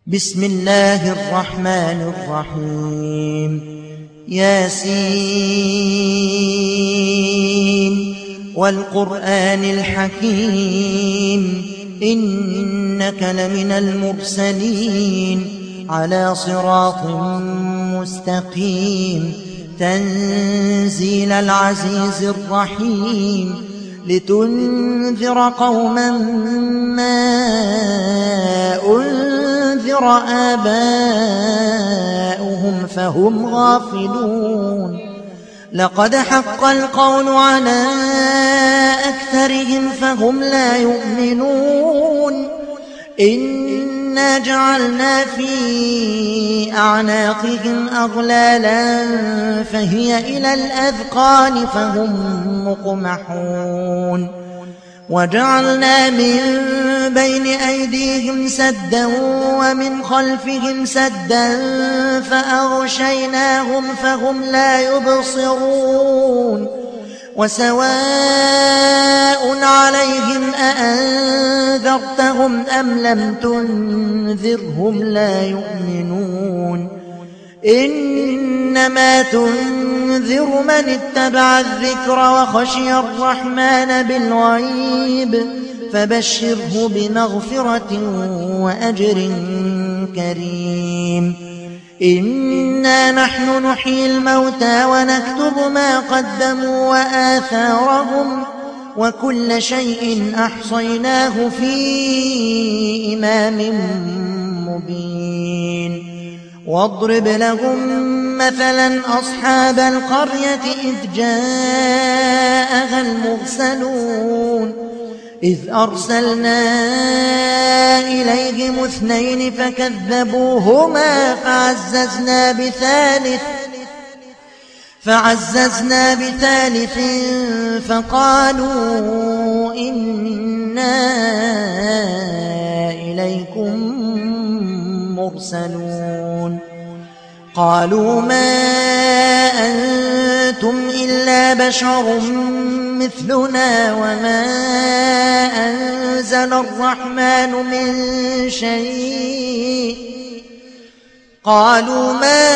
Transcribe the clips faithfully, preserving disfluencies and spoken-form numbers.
بسم الله الرحمن الرحيم. ياسين والقرآن الحكيم إنك لمن المرسلين على صراط مستقيم تنزيل العزيز الرحيم لتنذر قوما ما أنذر آباؤهم فهم غافلون. لقد حق القول على أكثرهم فهم لا يؤمنون. إنا جعلنا في أعناقهم أغلالا فهي إلى الأذقان فهم مقمحون. وجعلنا من بين أيديهم سدا ومن خلفهم سدا فأغشيناهم فهم لا يبصرون. وسواء عليهم أأنذرتهم أم لم تنذرهم لا يؤمنون. إنما تنذر من اتبع الذكر وخشي الرحمن بالغيب فبشره بمغفرة وأجر كريم. إنا نحن نحيي الموتى ونكتب ما قدموا وآثارهم وكل شيء أحصيناه في إمام مبين. واضرب لهم مثلا أصحاب القرية إذ جاءها المرسلون إذ أرسلنا إليهم اثنين فكذبوهما فعززنا بثالث فعززنا بثالث فقالوا إنا إليكم مرسلون. قالوا ما أنتم إلا بشر مثلنا وما أنزل الرحمن من شيء قالوا ما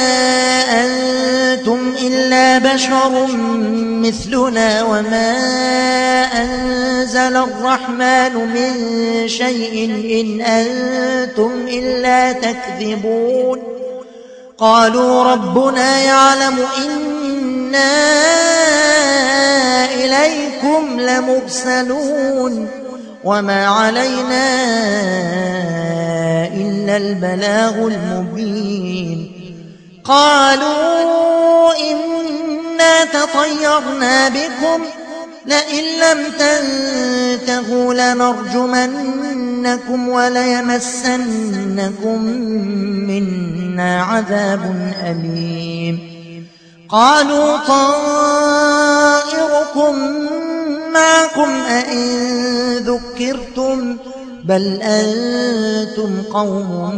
أنتم إلا بشر مثلنا وما أنزل الرحمن من شيء إن أنتم إلا تكذبون. قالوا ربنا يعلم إنا إليكم لمرسلون وما علينا إلا البلاغ المبين. قالوا إنا تطيرنا بكم لئن لم تنتهوا لنرجمنكم وليمسنكم منا عذاب أليم. قالوا طائركم معكم أئن ذكرتم بل أنتم قوم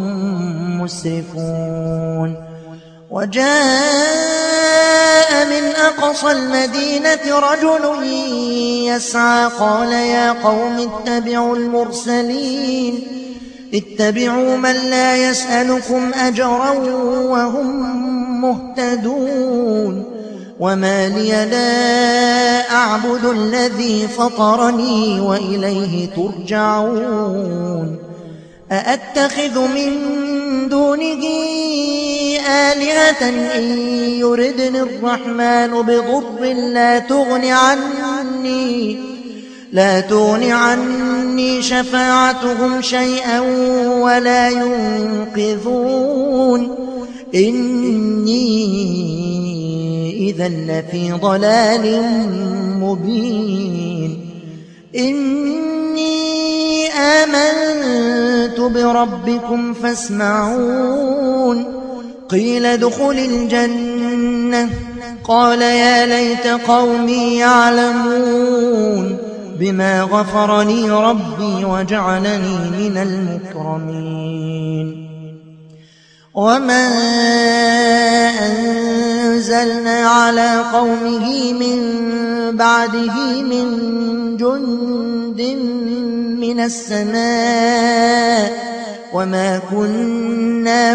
مسرفون. وجاء من أقصى المدينة رجل يسعى قال يا قوم اتبعوا المرسلين اتبعوا من لا يسألكم أجرا وهم مهتدون. وما لي لا أعبد الذي فطرني وإليه ترجعون. أأتخذ من دونه آلهة إن يردني الرحمن بضر لا تغن عني لا تغن عني شفاعتهم شيئا ولا ينقذون. إني إذا لفي ضلال مبين. إني آمنت بربكم فاسمعون. قيل ادخل الجنة قال يا ليت قومي يعلمون بما غفر لي ربي وجعلني من المكرمين. وما أنزلنا على قومه من بعده من جند من السماء وما كنا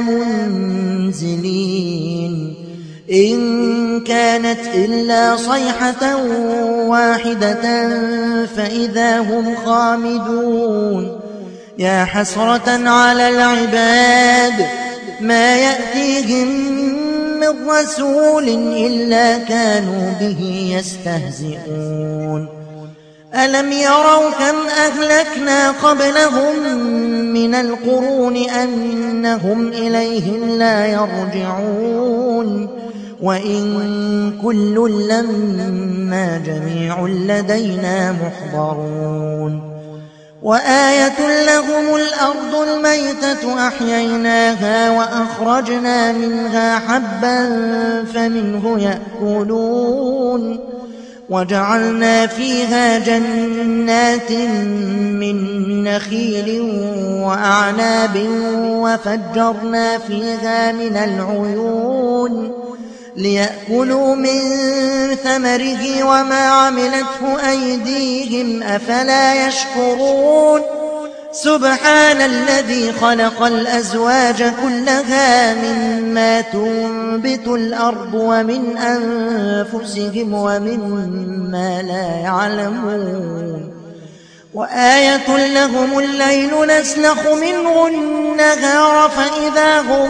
منزلين إن كانت إلا صيحة واحدة فإذا هم خامدون يا حسرة على العباد ما يأتيهم من رسول إلا كانوا به يستهزئون ألم يروا كم أهلكنا قبلهم من القرون أنهم إليهم لا يرجعون وإن كل لما جميع لدينا محضرون وآية لهم الأرض الميتة أحييناها وأخرجنا منها حبا فمنه يأكلون وجعلنا فيها جنات من نخيل وأعناب وفجرنا فيها من العيون ليأكلوا من ثمره وما عملته أيديهم أفلا يشكرون سبحان الذي خلق الأزواج كلها مما تنبت الأرض ومن أنفسهم ومما لا يعلمون وآية لهم الليل نسلخ منه النهار فإذا هم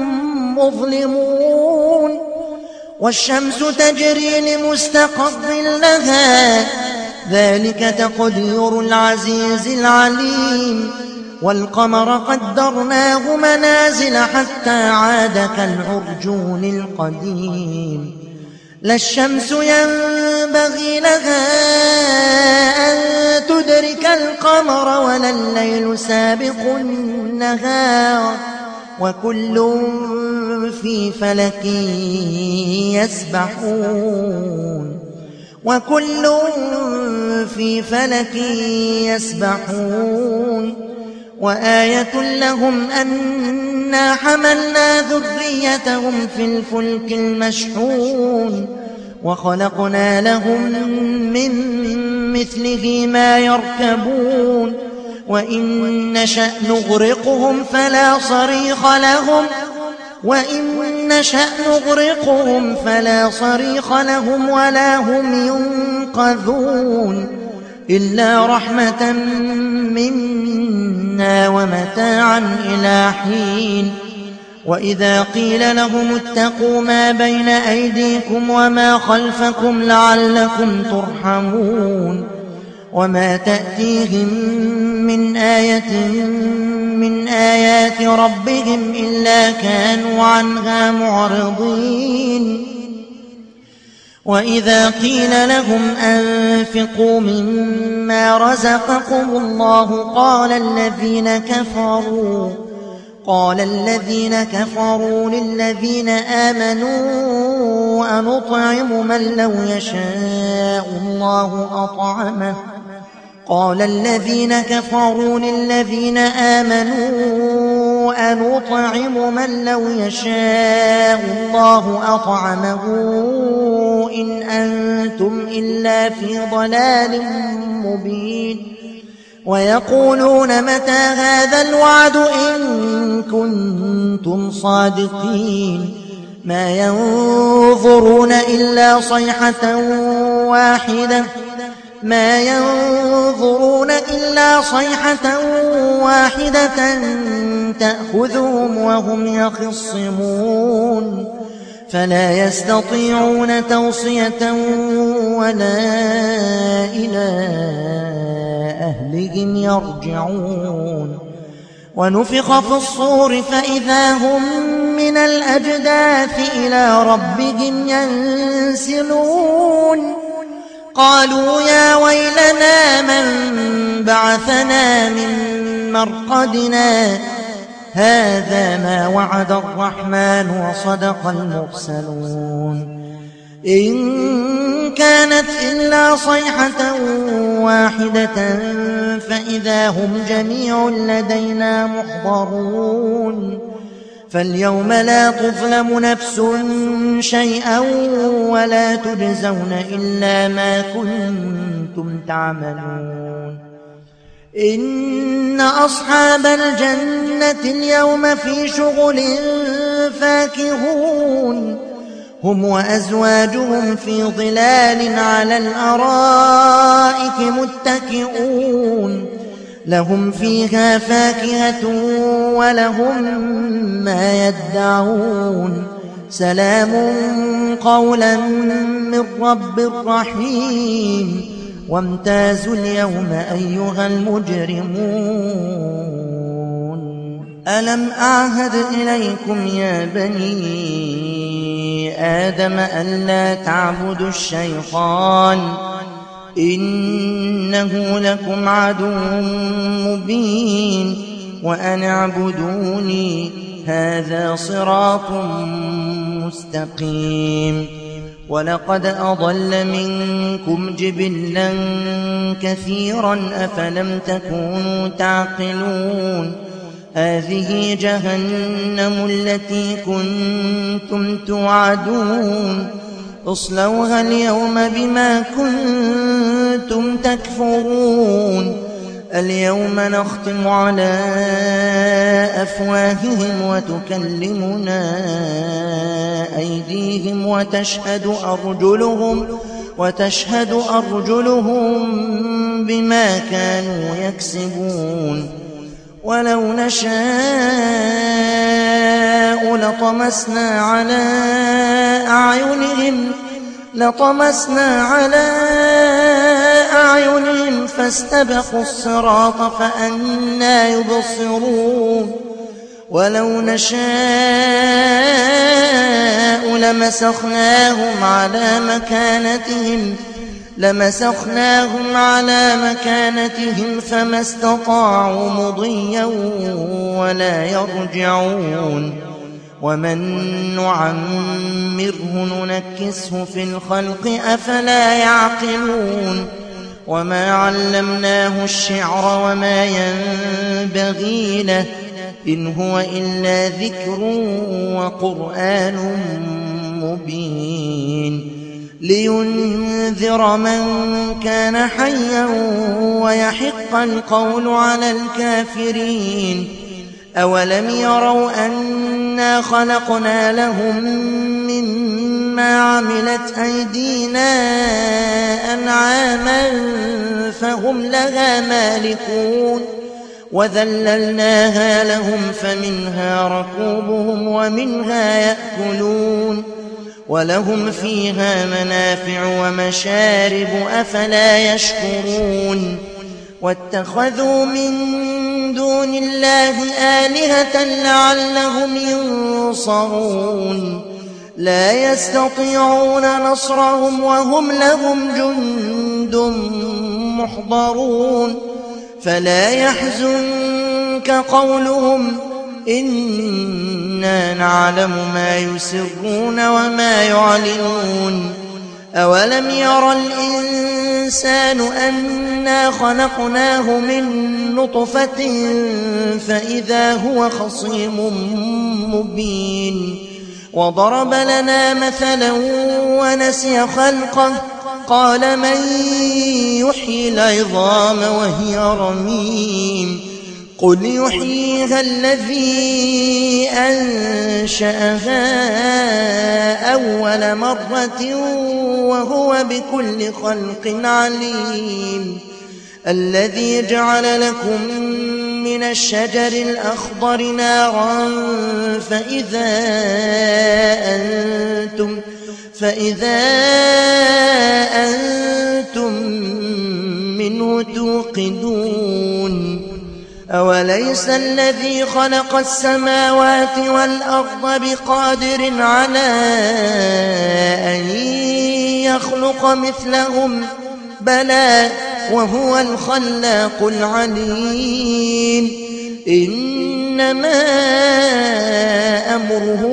مظلمون والشمس تجري لمستقر لها ذلك تقدير العزيز العليم والقمر قدرناه منازل حتى عاد كالعرجون القديم لا الشمس ينبغي لها أن تدرك القمر ولا الليل سابق النهار وكل في فلك يسبحون وكل في فلك يسبحون وآية لهم أنا حملنا ذريتهم في الفلك المشحون وخلقنا لهم من مثله ما يركبون وإن نشأ نغرقهم فلا صريخ لهم وإن نشأ نغرقهم فلا صريخ لهم ولا هم ينقذون إلا رحمة منا ومتاعا إلى حين وإذا قيل لهم اتقوا ما بين أيديكم وما خلفكم لعلكم ترحمون وما تأتيهم من آية من آيات ربهم إلا كانوا عنها معرضين وإذا قيل لهم أنفقوا مما رزقكم الله قال الذين كفروا قال الذين كفروا للذين آمنوا أنطعم من لو يشاء الله أطعمه قال الذين كفروا للذين آمنوا أنطعم من لو يشاء الله أطعمه إن أنتم إلا في ضلال مبين ويقولون متى هذا الوعد إن كنتم صادقين ما ينظرون إلا صيحة واحدة ما ينظرون إلا صيحة واحدة تأخذهم وهم يخصمون فلا يستطيعون توصية ولا إلى أهلهم يرجعون ونفخ في الصور فإذا هم من الأجداث إلى ربهم ينسلون قالوا يا ويلنا من بعثنا من مرقدنا هذا ما وعد الرحمن وصدق المرسلون إن كانت إلا صيحة واحدة فإذا هم جميع لدينا محضرون فاليوم لا تظلم نفس شيئا ولا تجزون إلا ما كنتم تعملون إن أصحاب الجنة اليوم في شغل فاكهون هم وأزواجهم في ظلال على الأرائك متكئون لهم فيها فاكهة ولهم ما يدعون سلام قولا من رب رحيم وامتازوا اليوم أيها المجرمون ألم أعهد إليكم يا بني آدم ألا تعبدوا الشيطان إنه لكم عدو مبين وأن اعبدوني هذا صراط مستقيم ولقد أضل منكم جبلا كثيرا أفلم تكونوا تعقلون هذه جهنم التي كنتم توعدون اصلوها اليوم بما كنتم تكفرون اليوم نختم على أفواههم وتكلمنا أيديهم وتشهد أرجلهم وتشهد أرجلهم بما كانوا يكسبون ولو نشاء لطمسنا على أعينهم لطمسنا على أعينهم فاستبقوا الصراط فأنى يبصرون ولو نشاء لمسخناهم على مكانتهم لمسخناهم على مكانتهم فما استطاعوا مضيا ولا يرجعون ومن نعمره ننكسه في الخلق أفلا يعقلون وما علمناه الشعر وما ينبغي له إن هو إلا ذكر وقرآن مبين لينذر من كان حيا ويحق القول على الكافرين أولم يروا أنا خلقنا لهم مما عملت أيدينا أنعاما فهم لها مالكون وذللناها لهم فمنها ركوبهم ومنها يأكلون ولهم فيها منافع ومشارب أفلا يشكرون واتخذوا من دون الله آلهة لعلهم ينصرون لا يستطيعون نصرهم وهم لهم جند محضرون فلا يحزنك قولهم إنا نعلم ما يسرون وما يعلنون أولم ير الإنسان أنا خلقناه من نطفة فإذا هو خصيم مبين وضرب لنا مثلا ونسي خلقه قال من يحيي العظام وهي رميم قل يحييها الذي أنشأها أول مرة وهو بكل خلق عليم الذي جعل لكم من الشجر الأخضر نارا فإذا أنتم فإذا أنتم منه توقدون أوليس الذي خلق السماوات والأرض بقادر على أن يخلق مثلهم بلى وهو الخلاق العليم إنما أمره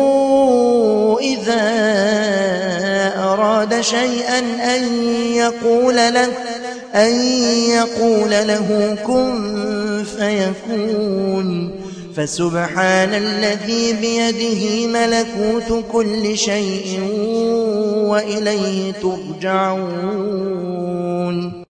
إذا أراد شيئا أن يقول له أن يقول له كن فيكون فسبحان الذي بيده ملكوت كل شيء وإليه ترجعون.